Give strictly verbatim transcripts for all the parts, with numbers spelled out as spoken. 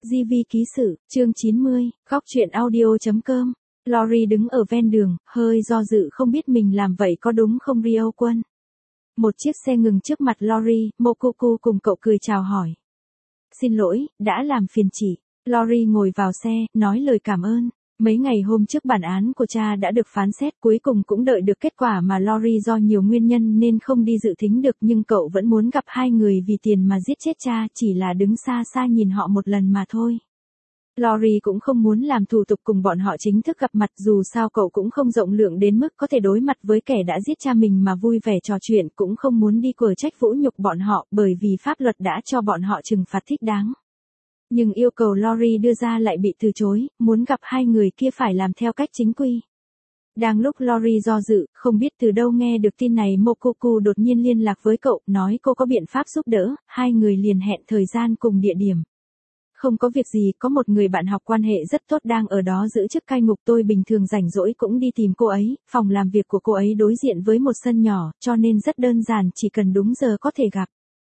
gi vi ký sự, chương chín mươi, góc truyện audio.com. Lori đứng ở ven đường, hơi do dự không biết mình làm vậy có đúng không Rio Quân. Một chiếc xe ngừng trước mặt Lori, Mokoku cùng cậu cười chào hỏi. Xin lỗi, đã làm phiền chị. Lori ngồi vào xe, nói lời cảm ơn. Mấy ngày hôm trước bản án của cha đã được phán xét, cuối cùng cũng đợi được kết quả mà Lori do nhiều nguyên nhân nên không đi dự thính được, nhưng cậu vẫn muốn gặp hai người vì tiền mà giết chết cha, chỉ là đứng xa xa nhìn họ một lần mà thôi. Lori cũng không muốn làm thủ tục cùng bọn họ chính thức gặp mặt, dù sao cậu cũng không rộng lượng đến mức có thể đối mặt với kẻ đã giết cha mình mà vui vẻ trò chuyện, cũng không muốn đi quở trách vũ nhục bọn họ, bởi vì pháp luật đã cho bọn họ trừng phạt thích đáng. Nhưng yêu cầu Lori đưa ra lại bị từ chối, muốn gặp hai người kia phải làm theo cách chính quy. Đang lúc Lori do dự, không biết từ đâu nghe được tin này, Mokoku đột nhiên liên lạc với cậu, nói cô có biện pháp giúp đỡ, hai người liền hẹn thời gian cùng địa điểm. Không có việc gì, có một người bạn học quan hệ rất tốt đang ở đó giữ chức cai ngục, tôi bình thường rảnh rỗi cũng đi tìm cô ấy, phòng làm việc của cô ấy đối diện với một sân nhỏ, cho nên rất đơn giản, chỉ cần đúng giờ có thể gặp.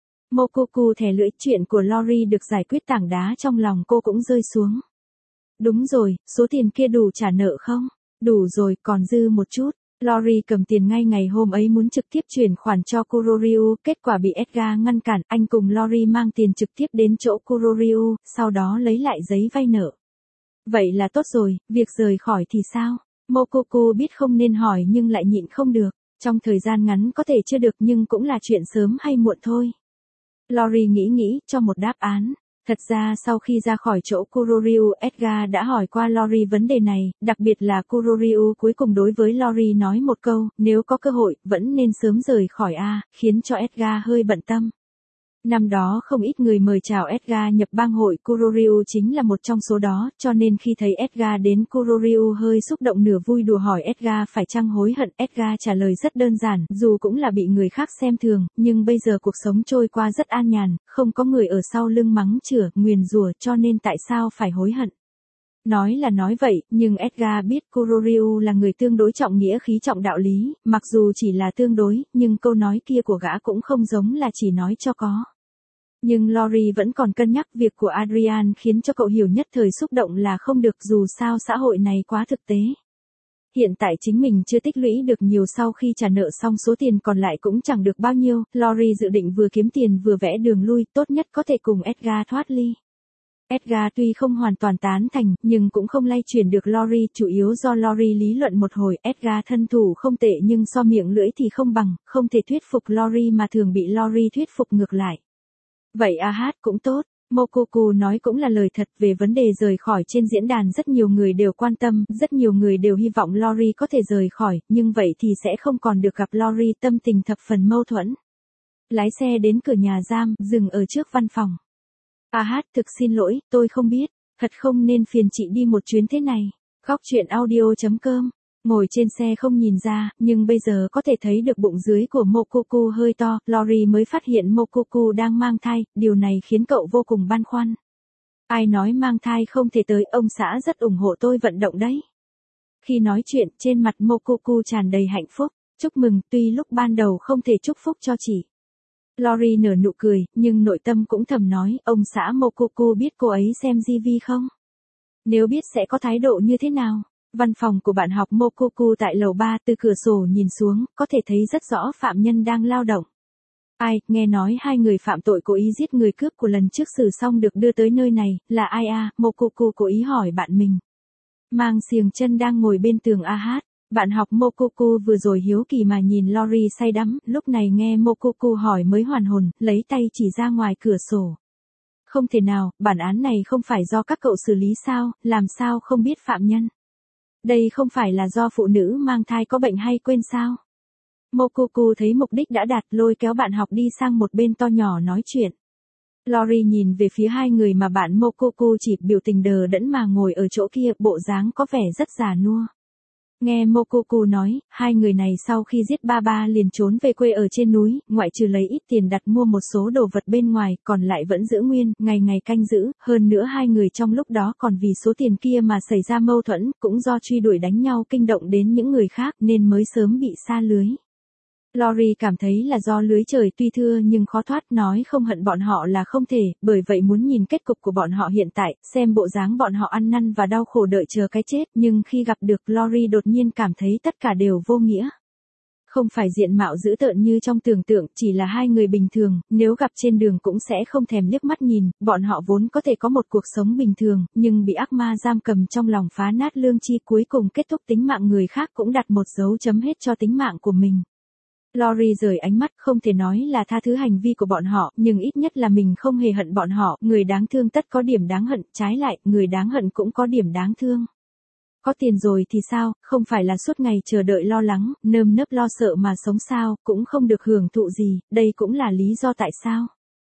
Mokoku thè lưỡi, chuyện của Lori được giải quyết, tảng đá trong lòng cô cũng rơi xuống. Đúng rồi, số tiền kia đủ trả nợ không? Đủ rồi, còn dư một chút. Lori cầm tiền ngay ngày hôm ấy muốn trực tiếp chuyển khoản cho Kuroryu, kết quả bị Edgar ngăn cản, anh cùng Lori mang tiền trực tiếp đến chỗ Kuroryu, sau đó lấy lại giấy vay nợ. Vậy là tốt rồi, việc rời khỏi thì sao? Mokoku biết không nên hỏi nhưng lại nhịn không được, trong thời gian ngắn có thể chưa được nhưng cũng là chuyện sớm hay muộn thôi. Lori nghĩ nghĩ, cho một đáp án. Thật ra sau khi ra khỏi chỗ Kuroryu, Edgar đã hỏi qua Lori vấn đề này, đặc biệt là Kuroryu cuối cùng đối với Lori nói một câu, nếu có cơ hội, vẫn nên sớm rời khỏi A, khiến cho Edgar hơi bận tâm. Năm đó không ít người mời chào Edgar nhập bang hội, Kuroryu chính là một trong số đó, cho nên khi thấy Edgar đến, Kuroryu hơi xúc động, nửa vui đùa hỏi Edgar phải chăng hối hận. Edgar trả lời rất đơn giản, dù cũng là bị người khác xem thường, nhưng bây giờ cuộc sống trôi qua rất an nhàn, không có người ở sau lưng mắng chửi, nguyền rủa, cho nên tại sao phải hối hận. Nói là nói vậy, nhưng Edgar biết Kuroryu là người tương đối trọng nghĩa khí trọng đạo lý, mặc dù chỉ là tương đối, nhưng câu nói kia của gã cũng không giống là chỉ nói cho có. Nhưng Lori vẫn còn cân nhắc, việc của Adrian khiến cho cậu hiểu nhất thời xúc động là không được, dù sao xã hội này quá thực tế. Hiện tại chính mình chưa tích lũy được nhiều, sau khi trả nợ xong số tiền còn lại cũng chẳng được bao nhiêu, Lori dự định vừa kiếm tiền vừa vẽ đường lui, tốt nhất có thể cùng Edgar thoát ly. Edgar tuy không hoàn toàn tán thành, nhưng cũng không lay chuyển được Lori, chủ yếu do Lori lý luận một hồi. Edgar thân thủ không tệ nhưng so miệng lưỡi thì không bằng, không thể thuyết phục Lori mà thường bị Lori thuyết phục ngược lại. Vậy a hát cũng tốt, Mokoku nói cũng là lời thật. Về vấn đề rời khỏi trên diễn đàn rất nhiều người đều quan tâm, rất nhiều người đều hy vọng Lori có thể rời khỏi, nhưng vậy thì sẽ không còn được gặp Lori, tâm tình thập phần mâu thuẫn. Lái xe đến cửa nhà giam, dừng ở trước văn phòng. A hát, thực xin lỗi, tôi không biết, thật không nên phiền chị đi một chuyến thế này. Góc truyện audio.com. Ngồi trên xe không nhìn ra, nhưng bây giờ có thể thấy được bụng dưới của Mokoku hơi to, Lori mới phát hiện Mokoku đang mang thai, điều này khiến cậu vô cùng băn khoăn. Ai nói mang thai không thể tới, ông xã rất ủng hộ tôi vận động đấy. Khi nói chuyện, trên mặt Mokoku tràn đầy hạnh phúc, chúc mừng, tuy lúc ban đầu không thể chúc phúc cho chị. Lori nở nụ cười, nhưng nội tâm cũng thầm nói, ông xã Mokoku biết cô ấy xem ti vi không? Nếu biết sẽ có thái độ như thế nào? Văn phòng của bạn học Mokoku tại lầu ba, từ cửa sổ nhìn xuống, có thể thấy rất rõ phạm nhân đang lao động. Ai, nghe nói hai người phạm tội cố ý giết người cướp của lần trước xử xong được đưa tới nơi này, là ai à? Mokoku cố ý hỏi bạn mình. Mang xiềng chân đang ngồi bên tường a hát. Bạn học Mokoku vừa rồi hiếu kỳ mà nhìn Lori say đắm, lúc này nghe Mokoku hỏi mới hoàn hồn, lấy tay chỉ ra ngoài cửa sổ. Không thể nào, bản án này không phải do các cậu xử lý sao, làm sao không biết phạm nhân? Đây không phải là do phụ nữ mang thai có bệnh hay quên sao? Mokoku thấy mục đích đã đạt, lôi kéo bạn học đi sang một bên to nhỏ nói chuyện. Lori nhìn về phía hai người mà bạn Mokoku chỉ, biểu tình đờ đẫn mà ngồi ở chỗ kia, bộ dáng có vẻ rất già nua. Nghe Mokoku nói, hai người này sau khi giết ba ba liền trốn về quê ở trên núi, ngoại trừ lấy ít tiền đặt mua một số đồ vật bên ngoài, còn lại vẫn giữ nguyên, ngày ngày canh giữ, hơn nữa hai người trong lúc đó còn vì số tiền kia mà xảy ra mâu thuẫn, cũng do truy đuổi đánh nhau kinh động đến những người khác nên mới sớm bị sa lưới. Lori cảm thấy là do lưới trời tuy thưa nhưng khó thoát, nói không hận bọn họ là không thể, bởi vậy muốn nhìn kết cục của bọn họ hiện tại, xem bộ dáng bọn họ ăn năn và đau khổ đợi chờ cái chết, nhưng khi gặp được Lori đột nhiên cảm thấy tất cả đều vô nghĩa. Không phải diện mạo dữ tợn như trong tưởng tượng, chỉ là hai người bình thường, nếu gặp trên đường cũng sẽ không thèm liếc mắt nhìn, bọn họ vốn có thể có một cuộc sống bình thường, nhưng bị ác ma giam cầm trong lòng phá nát lương tri, cuối cùng kết thúc tính mạng người khác cũng đặt một dấu chấm hết cho tính mạng của mình. Lori rời ánh mắt, không thể nói là tha thứ hành vi của bọn họ, nhưng ít nhất là mình không hề hận bọn họ, người đáng thương tất có điểm đáng hận, trái lại, người đáng hận cũng có điểm đáng thương. Có tiền rồi thì sao, không phải là suốt ngày chờ đợi lo lắng, nơm nớp lo sợ mà sống sao, cũng không được hưởng thụ gì, đây cũng là lý do tại sao.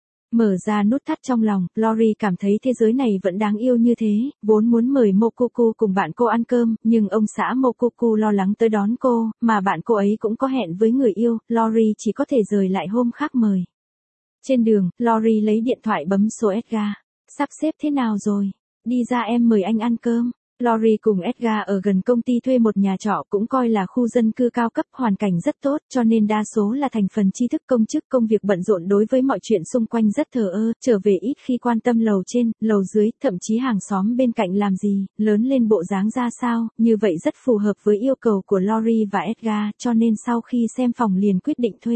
Mở ra nút thắt trong lòng, Lori cảm thấy thế giới này vẫn đáng yêu như thế, vốn muốn mời Mokoku cùng bạn cô ăn cơm, nhưng ông xã Mokoku lo lắng tới đón cô, mà bạn cô ấy cũng có hẹn với người yêu, Lori chỉ có thể rời lại hôm khác mời. Trên đường, Lori lấy điện thoại bấm số Edgar. Sắp xếp thế nào rồi? Đi ra em mời anh ăn cơm. Lori cùng Edgar ở gần công ty thuê một nhà trọ, cũng coi là khu dân cư cao cấp, hoàn cảnh rất tốt, cho nên đa số là thành phần tri thức công chức, công việc bận rộn, đối với mọi chuyện xung quanh rất thờ ơ, trở về ít khi quan tâm lầu trên, lầu dưới, thậm chí hàng xóm bên cạnh làm gì, lớn lên bộ dáng ra sao, như vậy rất phù hợp với yêu cầu của Lori và Edgar, cho nên sau khi xem phòng liền quyết định thuê.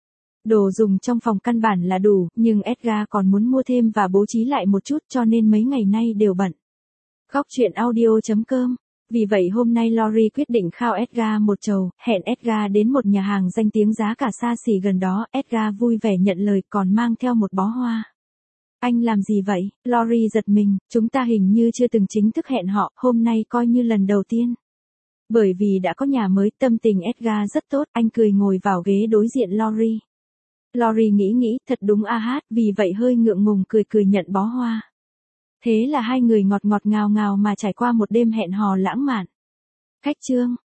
Đồ dùng trong phòng căn bản là đủ, nhưng Edgar còn muốn mua thêm và bố trí lại một chút, cho nên mấy ngày nay đều bận. Góc truyện audio chấm com. Vì vậy hôm nay Lori quyết định khao Edgar một chầu, hẹn Edgar đến một nhà hàng danh tiếng giá cả xa xỉ gần đó, Edgar vui vẻ nhận lời còn mang theo một bó hoa. Anh làm gì vậy? Lori giật mình, chúng ta hình như chưa từng chính thức hẹn họ, hôm nay coi như lần đầu tiên. Bởi vì đã có nhà mới, tâm tình Edgar rất tốt, anh cười ngồi vào ghế đối diện Lori. Lori nghĩ nghĩ, thật đúng a hát, vì vậy hơi ngượng ngùng cười cười nhận bó hoa. Thế là hai người ngọt ngọt ngào ngào mà trải qua một đêm hẹn hò lãng mạn. Cách chương